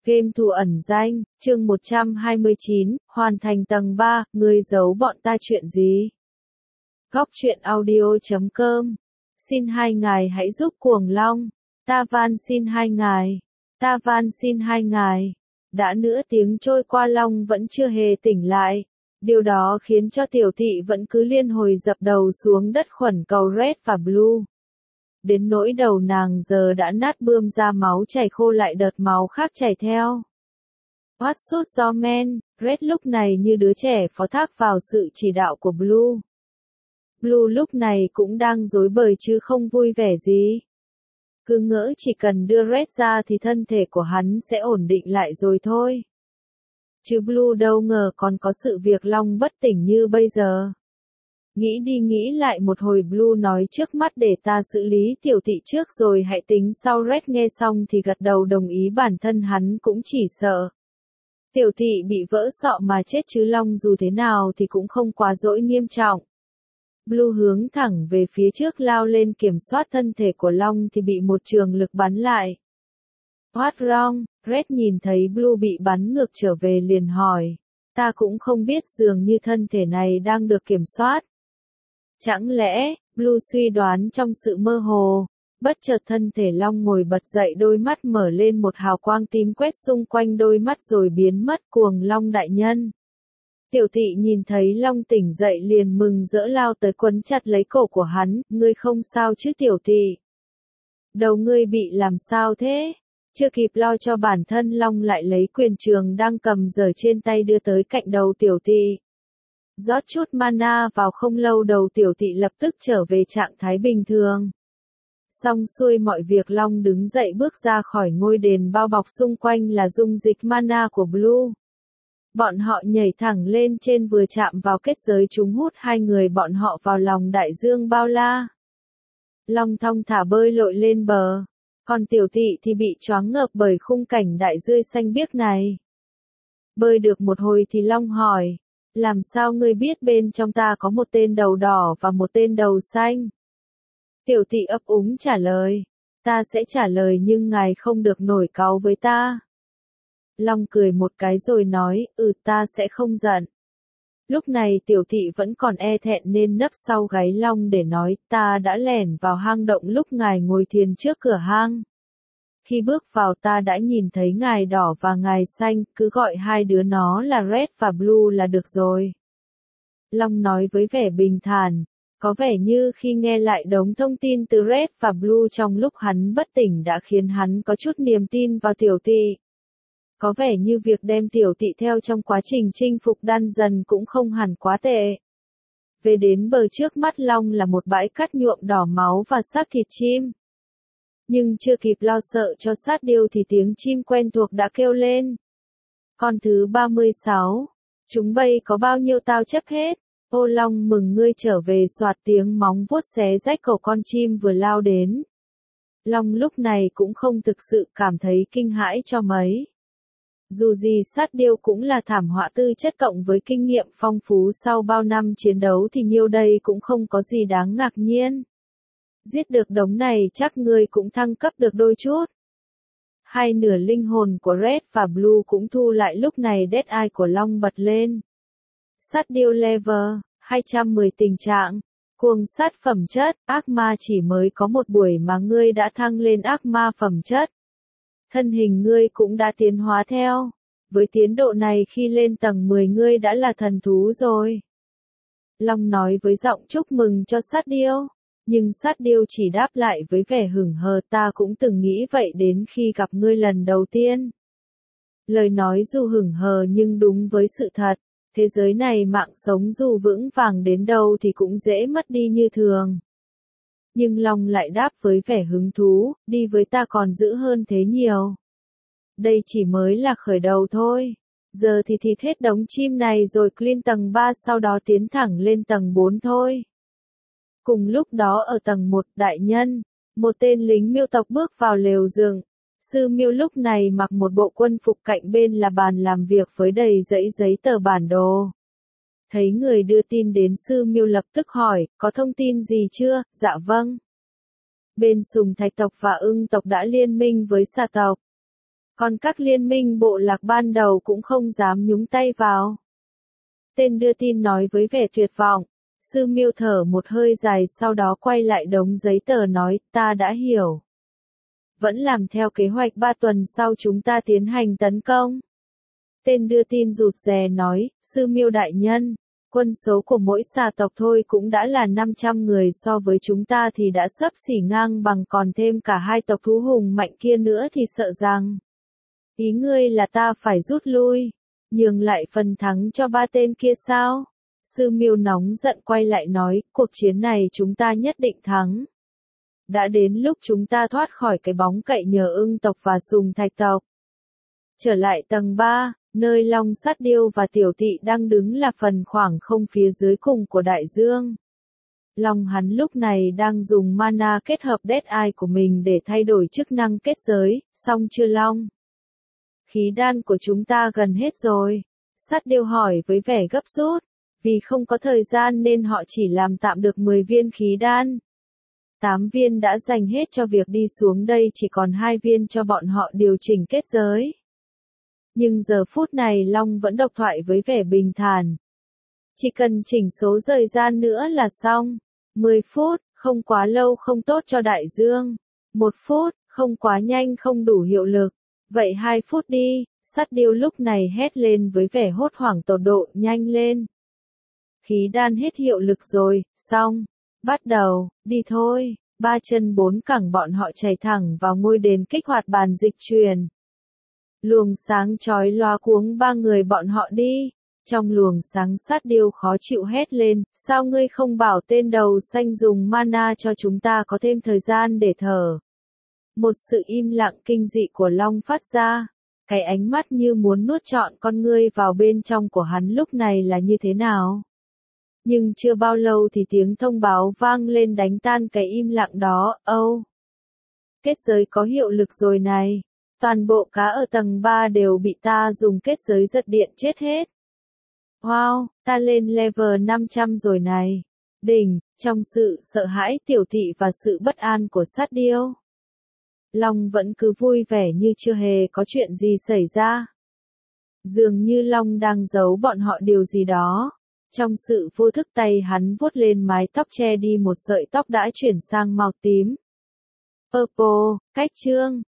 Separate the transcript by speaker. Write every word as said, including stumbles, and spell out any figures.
Speaker 1: Game thủ ẩn danh, chương một trăm hai mươi chín, hoàn thành tầng ba, ngươi giấu bọn ta chuyện gì? Góc truyện audio chấm com. Xin hai ngài hãy giúp Cuồng Long. Ta van xin hai ngài. Ta van xin hai ngài. Đã nửa tiếng trôi qua Long vẫn chưa hề tỉnh lại. Điều đó khiến cho tiểu thị vẫn cứ liên hồi dập đầu xuống đất khẩn cầu Red và Blue. Đến nỗi đầu nàng giờ đã nát bươm ra máu chảy khô lại đợt máu khác chảy theo. Hoắt sút do men, Red lúc này như đứa trẻ phó thác vào sự chỉ đạo của Blue. Blue lúc này cũng đang rối bời chứ không vui vẻ gì. Cứ ngỡ chỉ cần đưa Red ra thì thân thể của hắn sẽ ổn định lại rồi thôi. Chứ Blue đâu ngờ còn có sự việc Long bất tỉnh như bây giờ. Nghĩ đi nghĩ lại một hồi Blue nói trước mắt để ta xử lý tiểu thị trước rồi hãy tính sau. Red nghe xong thì gật đầu đồng ý, bản thân hắn cũng chỉ sợ tiểu thị bị vỡ sọ mà chết chứ Long dù thế nào thì cũng không quá dỗi nghiêm trọng. Blue hướng thẳng về phía trước lao lên kiểm soát thân thể của Long thì bị một trường lực bắn lại. What wrong? Red nhìn thấy Blue bị bắn ngược trở về liền hỏi. Ta cũng không biết, dường như thân thể này đang được kiểm soát. Chẳng lẽ, Blue suy đoán trong sự mơ hồ, bất chợt thân thể Long ngồi bật dậy, đôi mắt mở lên một hào quang tím quét xung quanh đôi mắt rồi biến mất. Cuồng Long đại nhân. Tiểu thị nhìn thấy Long tỉnh dậy liền mừng rỡ lao tới quấn chặt lấy cổ của hắn, ngươi không sao chứ tiểu thị? Đầu ngươi bị làm sao thế? Chưa kịp lo cho bản thân Long lại lấy quyền trường đang cầm giở trên tay đưa tới cạnh đầu tiểu thị. Rót chút mana vào, không lâu đầu tiểu thị lập tức trở về trạng thái bình thường. Xong xuôi mọi việc Long đứng dậy bước ra khỏi ngôi đền, bao bọc xung quanh là dung dịch mana của Blue. Bọn họ nhảy thẳng lên trên, vừa chạm vào kết giới chúng hút hai người bọn họ vào lòng đại dương bao la. Long thong thả bơi lội lên bờ, còn tiểu thị thì bị choáng ngợp bởi khung cảnh đại dương xanh biếc này. Bơi được một hồi thì Long hỏi, làm sao ngươi biết bên trong ta có một tên đầu đỏ và một tên đầu xanh? Tiểu thị ấp úng trả lời, ta sẽ trả lời nhưng ngài không được nổi cáu với ta. Long cười một cái rồi nói, ừ ta sẽ không giận. Lúc này tiểu thị vẫn còn e thẹn nên nấp sau gáy Long để nói, ta đã lẻn vào hang động lúc ngài ngồi thiền trước cửa hang. Khi bước vào ta đã nhìn thấy ngài đỏ và ngài xanh, cứ gọi hai đứa nó là Red và Blue là được rồi. Long nói với vẻ bình thản, có vẻ như khi nghe lại đống thông tin từ Red và Blue trong lúc hắn bất tỉnh đã khiến hắn có chút niềm tin vào tiểu thị. Có vẻ như việc đem tiểu thị theo trong quá trình chinh phục dungeon cũng không hẳn quá tệ. Về đến bờ trước mắt Long là một bãi cát nhuộm đỏ máu và xác thịt chim. Nhưng chưa kịp lo sợ cho sát điêu thì tiếng chim quen thuộc đã kêu lên. Con thứ ba mươi sáu. Chúng bay có bao nhiêu tao chấp hết. Ô Long mừng ngươi trở về, soạt tiếng móng vuốt xé rách cổ con chim vừa lao đến. Long lúc này cũng không thực sự cảm thấy kinh hãi cho mấy. Dù gì sát điêu cũng là thảm họa tư chất, cộng với kinh nghiệm phong phú sau bao năm chiến đấu thì nhiêu đây cũng không có gì đáng ngạc nhiên. Giết được đống này chắc ngươi cũng thăng cấp được đôi chút. Hai nửa linh hồn của Red và Blue cũng thu lại, lúc này Dead Eye của Long bật lên. Sát điêu level hai trăm mười, tình trạng cuồng sát phẩm chất, ác ma, chỉ mới có một buổi mà ngươi đã thăng lên ác ma phẩm chất. Thân hình ngươi cũng đã tiến hóa theo. Với tiến độ này khi lên tầng mười ngươi đã là thần thú rồi. Long nói với giọng chúc mừng cho sát điêu. Nhưng sát điêu chỉ đáp lại với vẻ hững hờ, ta cũng từng nghĩ vậy đến khi gặp ngươi lần đầu tiên. Lời nói dù hững hờ nhưng đúng với sự thật. Thế giới này mạng sống dù vững vàng đến đâu thì cũng dễ mất đi như thường. Nhưng Long lại đáp với vẻ hứng thú, đi với ta còn dữ hơn thế nhiều. Đây chỉ mới là khởi đầu thôi. Giờ thì thịt hết đống chim này rồi clean tầng ba, sau đó tiến thẳng lên tầng bốn thôi. Cùng lúc đó ở tầng một, đại nhân, một tên lính miêu tộc bước vào lều giường. Sư miêu lúc này mặc một bộ quân phục, cạnh bên là bàn làm việc với đầy dãy giấy tờ bản đồ. Thấy người đưa tin đến, sư miêu lập tức hỏi, có thông tin gì chưa? Dạ vâng. Bên Sùng Thạch tộc và Ưng tộc đã liên minh với Xà tộc. Còn các liên minh bộ lạc ban đầu cũng không dám nhúng tay vào. Tên đưa tin nói với vẻ tuyệt vọng. Sư Miêu thở một hơi dài sau đó quay lại đống giấy tờ nói, ta đã hiểu. Vẫn làm theo kế hoạch ba tuần sau chúng ta tiến hành tấn công. Tên đưa tin rụt rè nói, Sư Miêu đại nhân, quân số của mỗi xà tộc thôi cũng đã là năm trăm người, so với chúng ta thì đã xấp xỉ ngang bằng, còn thêm cả hai tộc thú hùng mạnh kia nữa thì sợ rằng. Ý ngươi là ta phải rút lui, nhường lại phần thắng cho ba tên kia sao? Sư Miêu nóng giận quay lại nói, cuộc chiến này chúng ta nhất định thắng. Đã đến lúc chúng ta thoát khỏi cái bóng cậy nhờ ưng tộc và sùng thạch tộc. Trở lại tầng ba, nơi Long Sắt Điêu và Tiểu Tị đang đứng là phần khoảng không phía dưới cùng của đại dương. Long hắn lúc này đang dùng mana kết hợp Dead Eye của mình để thay đổi chức năng kết giới, xong chưa Long? Khí đan của chúng ta gần hết rồi. Sắt Điêu hỏi với vẻ gấp rút. Vì không có thời gian nên họ chỉ làm tạm được mười viên khí đan. tám viên đã dành hết cho việc đi xuống đây, chỉ còn hai viên cho bọn họ điều chỉnh kết giới. Nhưng giờ phút này Long vẫn độc thoại với vẻ bình thản. Chỉ cần chỉnh số thời gian nữa là xong. mười phút, không quá lâu không tốt cho đại dương. một phút, không quá nhanh không đủ hiệu lực. Vậy hai phút đi, Sắt Điêu lúc này hét lên với vẻ hốt hoảng tột độ, nhanh lên. Khí đan hết hiệu lực rồi, xong. Bắt đầu, đi thôi. Ba chân bốn cẳng bọn họ chạy thẳng vào ngôi đền kích hoạt bàn dịch truyền. Luồng sáng chói lóa cuống ba người bọn họ đi. Trong luồng sáng Sắt Điêu khó chịu hét lên, sao ngươi không bảo tên đầu xanh dùng mana cho chúng ta có thêm thời gian để thở. Một sự im lặng kinh dị của Long phát ra. Cái ánh mắt như muốn nuốt trọn con ngươi vào bên trong của hắn lúc này là như thế nào? Nhưng chưa bao lâu thì tiếng thông báo vang lên đánh tan cái im lặng đó, âu. Oh. Kết giới có hiệu lực rồi này. Toàn bộ cá ở tầng ba đều bị ta dùng kết giới giật điện chết hết. Wow, ta lên level năm trăm rồi này. Đỉnh, trong sự sợ hãi Tiểu Tị và sự bất an của Sắt Điêu. Long vẫn cứ vui vẻ như chưa hề có chuyện gì xảy ra. Dường như Long đang giấu bọn họ điều gì đó. Trong sự vô thức tay hắn vuốt lên mái tóc che đi một sợi tóc đã chuyển sang màu tím. Purple, cách chương.